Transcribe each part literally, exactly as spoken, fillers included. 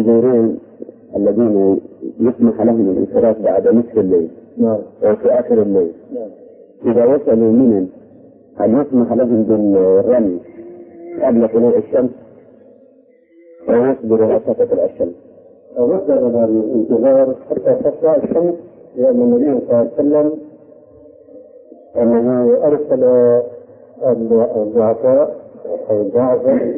المنظورين الذين يسمح لهم الانصراف بعد نصف الليل أو في آخر الليل إذا وصلوا منهم أن يسمح لهم بالرمي قبل طلوع الشمس أو يصبروا حتى تطلع الشمس؟ وصل الانتظار حتى تطلع الشمس، لأن النبي صلى الله عليه وسلم أنه أرسل الضعفاء أو الضعفاء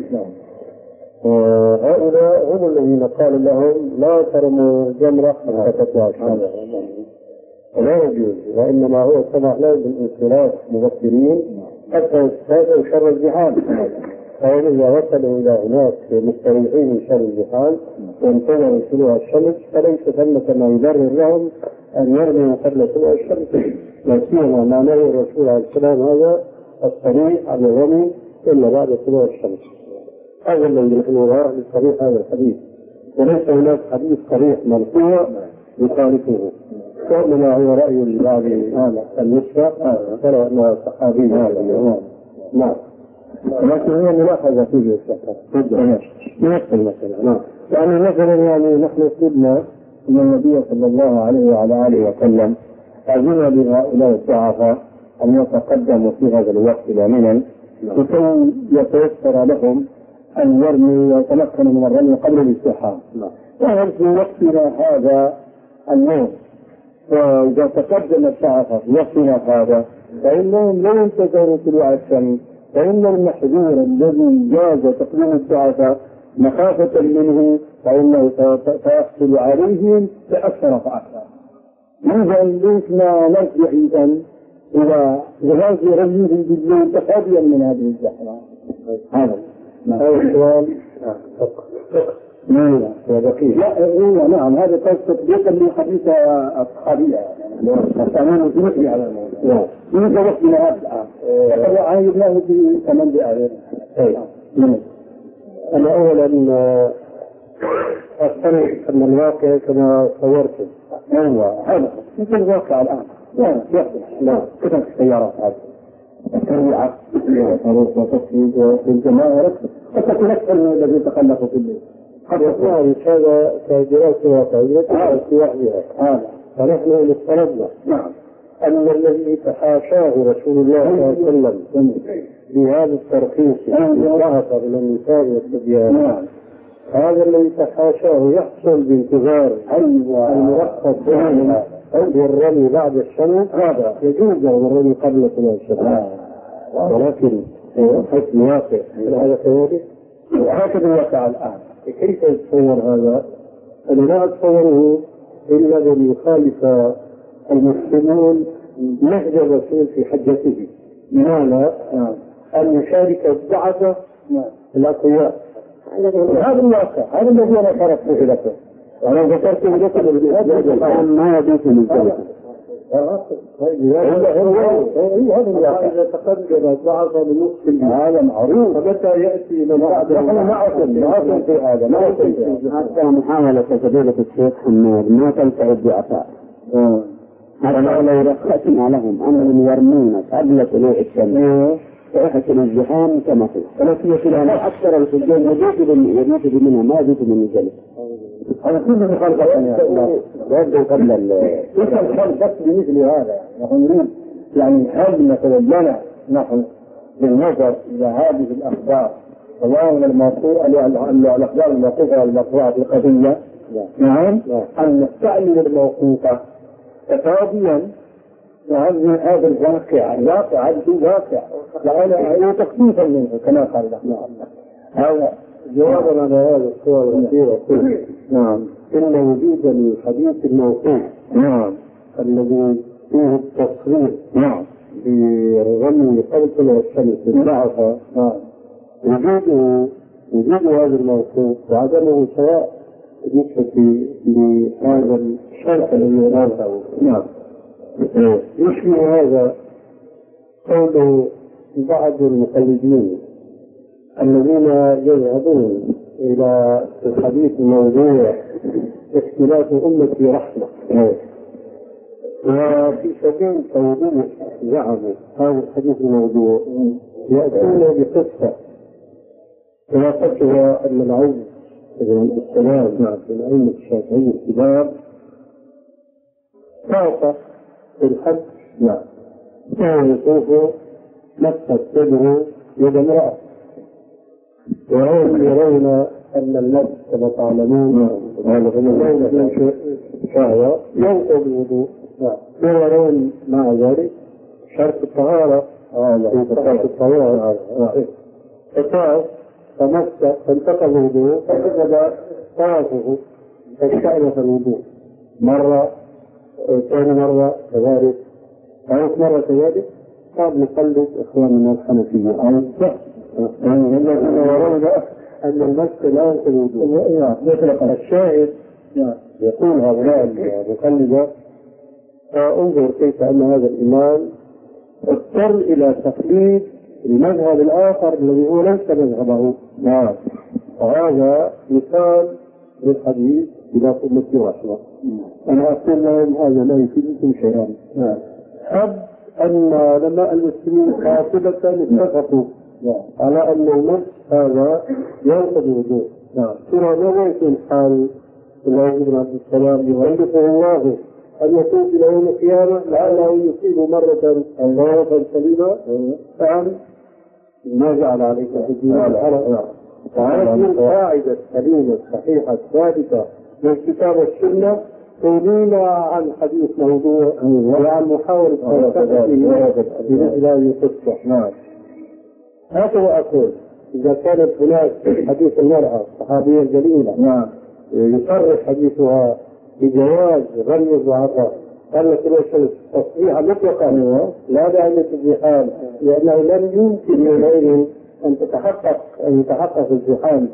وهؤلاء هم الذين قال لهم لا ترموا الجمرة حتى تطلع الشمس، ولا يجوز، وإنما هو سمح له بالانصراف مبكرين حتى يستفادوا شر الزحام. فهم إذا وصلوا إلى هناك مستريحين من شر الزحام وانتظروا طلوع الشمس فليس ثمة ما يبرر لهم أن يرموا قبل طلوع الشمس، لا سيما ما نهى الرسول عليه السلام هذا الصريح عن الرمي إلا بعد طلوع الشمس. هذا الذي نحن نراه لصريح هذا الحديث، وليس هناك حديث صريح مرفوع يخالفه، وإنما هو رأي لبعض النسبة ترى أنه صحابي هذا. نعم، لكن هي ملاحظة فيه الصحة نفس المسألة. نعم، يعني مثلا يعني نحن قلنا أن النبي صلى الله عليه وعلى آله وسلم أذن لهؤلاء الضعفاء أن يتقدموا في هذا الوقت إلى منى لكي يتيسر لهم أن يرموا ويتمكنوا من الرمي قبل الازدحام. وهل في وقتنا هذا اليوم وإذا تقدم الضعفاء في وقتنا هذا فإنهم لا ينتظروا طلوع الشمس، فإن المحذور الذي جاز تقديم الضعفاء مخافة منه فإنه سيحصل عليهم فأكثر فأكثر. إذا لسنا نرجع إذا إلى جهاز رميه بالليل تفاديا من هذه الزحمة. هذا هذا السؤال نعم وبقية. لا نعم، هذا قد تطبيقا لحديث الصحابية أنا نزلت على الموضوع إذا وقتنا هذا الآن عايزناه في ثمان دقائق. أنا أولا أفترض أن الواقع كما صورته هو هذا مثل الواقع الآن. لا يصلح لا كتب السيارات هذه السريعة وتصفيق والجماعة وتكون أكثر من الذي تخلفوا في الليل. هذا هذا كدراسة واقعية في وحدها هذا، فنحن افترضنا نعم أن الذي تحاشاه رسول الله صلى الله عليه وسلم بهذا الترخيص ظهر إلى النساء والصبيان هذا الذي تحاشاه يحصل بانتظار المرخص بالرمي بعد الشمس، هذا يجوز الرمي قبل طلوع الشمس، ولكن حكم واقع هذا كذلك وهكذا الواقع الآن. كيف يتصور هذا؟ أنا لا أتصوره إلا أن يخالف المسلمون نهج الرسول في حجته، بمعنى أن يشارك الضعفاء الأقوياء. هذا الواقع، هذا الذي أنا شرحته لكم وأنا ذكرته لكم بهذا ما يضيف من ذلك. هذا الواقع إذا تقدم الضعفاء بنصف هذا معروف، فمتى يأتي من بعد نحن نعطل نعطل في هذا نعطل حتى محاولة فضيلة الشيخ حماد ما تنفع الضعفاء. حتى لو رخصنا لهم أنهم يرمون قبل طلوع الشمس ويحسن الزحام كما هو، ولكن كلها أكثر الحجاج يجوز منها ما يجوز من ذلك. هذا كله مخالفة يبدو قبل الخلفة بمثل هذا. نحن نريد يعني هل مثلا لنا نحن بالنظر إلى هذه الأخبار سواء الموقوفة الأخبار الموقوفة المرفوعة في القضية نعم أن نستعمل الموقوفة تفاضيا وهذا هذا الواقع الواقع هذا واقع لأنه تخفيفا منه كما قال الله. هذا جوابا على هذا السؤال الأخير نعم إن وجود الحديث الموقوف نعم الذي فيه التصريح نعم بالرمي قبل طلوع الشمس بالضعفاء نعم وجوده وجود هذا الموقوف وعدمه سواء بالنسبة لهذا الشرط الذي يراه نعم يشبه هذا قول بعض المقلدين الذين يذهبون إلى الحديث الموضوع اختلاف أمتي رحمة، وفي سبيل توضيح زعموا هذا الحديث الموضوع يأتون بقصة وقصها أن العز السلام من أئمة الشافعية الكبار تعطى في الحج نعم كان يطوف مسك يده يد امرأة وهم يرون أن المس كما تعلمون شهوة ينقض الوضوء ويرون مع ذلك شرط الطهارة في شرط الطهارة فطاف فمس فانتقض الوضوء فكتب طافه فاستأنف الوضوء مرة ثاني مرة كذلك ثالث مرة كذلك قد نقلد إخواننا الحنفية أو الصح الذين يرون أن المسك لا ينقض الوضوء. الشاهد يقول هؤلاء المقلدة انظر كيف أن هذا الإمام اضطر إلى تقليد المذهب الآخر الذي هو ليس مذهبه. نعم وهذا مثال للحديث إلى قمة رحمة. أنا أقول لهم هذا لا يفيدكم شيئا. حب أن علماء المسلمين قاطبة اتفقوا على أن المس هذا ينقض الوضوء. ترى ماذا يكون حال الله بن عبد السلام يغلقه الله أن يكون إلى يوم القيامة لعله يصيب مرة الله سليمة فعل ما جعل عليك حجينا الحرق. فهذه القاعدة السليمة الصحيحة الثابتة من كتاب السنة تغنينا عن حديث موضوع وعن محاولة فلسفته بمثل هذه القصة. نعم هكذا أقول إذا كانت هناك حديث المرأة الصحابية الجليلة نعم يصرح حديثها بجواز رمي الزعفران قال كل تصريحا مطلقا لا داعي للزحام لأنه لم يمكن يومئذ أن تتحقق أن يتحقق الزحام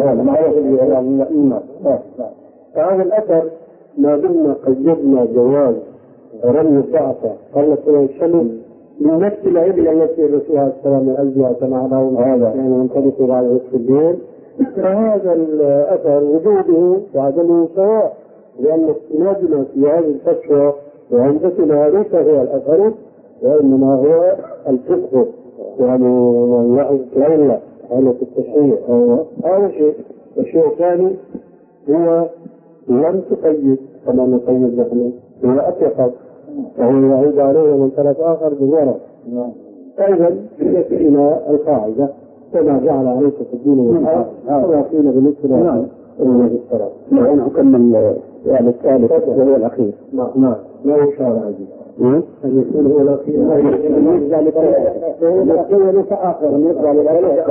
فهذا الأثر ما دمنا قيدنا جواز رمي الزعفران قال كل الشمس من نفس العلم التي الرسول عليه السلام من أجلها سمعناه هذا يعني ينطلق على وجه الدين فهذا الأثر وجوده وعدمه سواء لأن استنادنا في هذه الفتوى وعندنا ليس هو الأثر وإنما هو الفقه يعني يعود العلة على التشريع هذا شيء. الشيء الثاني هو لم تقيد كما نقيد نحن هو أطلق وهو يعود عليه من طرف آخر بالورع. أيضا يكفينا القاعدة كما جعل عليك في الدين والحق كما قيل بالنسبة نعم الصلاة. وأنا أكمل السؤال الثالث وهو الأخير. نعم نعم لا إشارة هذه أن يكون هو الأخير يرجع لبريء ليس آخر يرجع لبريء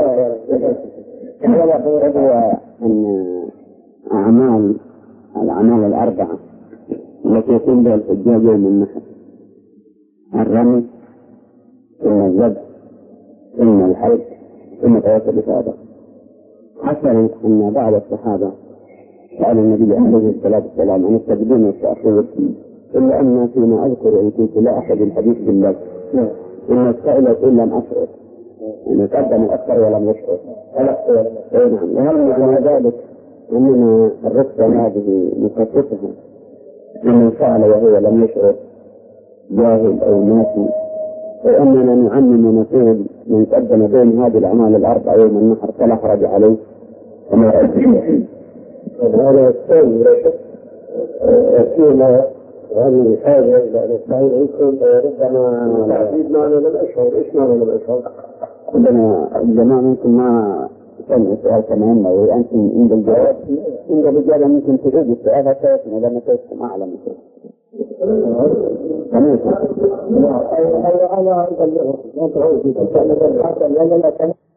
هو أن أعمال الأعمال الأربعة التي يكون بها الحجاج يوم النحر الرمي ثم الذبح ثم الحج ثم طواف الإفاضة. حصل أن بعض الصحابة سأل النبي عليه الصلاة والسلام عن التقديم والتأخير إلا أن فيما أذكر إن كنت لا أحد الحديث بالله إن السائل يقول لم أشعر إن قدم الأكثر ولم يشعر. نعم وهل معنى ذلك أننا الرخصة هذه نخصصها لمن فعل وهو لم يشعر جاهل أو ناسي وأننا نعمم ونقول من قدم بين هذه الأعمال الأربع يوم النحر فلا حرج عليه وما هذا الثاني لا شك فيما هذه الحاجة إلى أن يستعين عنكم ربما تعديد معنى لم أشعر. إيش معنى لم أشعر؟ عندنا الجماعة ممكن ما سمعوا السؤال كما ينبغي وأنتم عند الجواب عند الإجابة ممكن تجيب السؤال هكذا إذا ما كنتم أعلم شيء. أنا أنا أنا أنا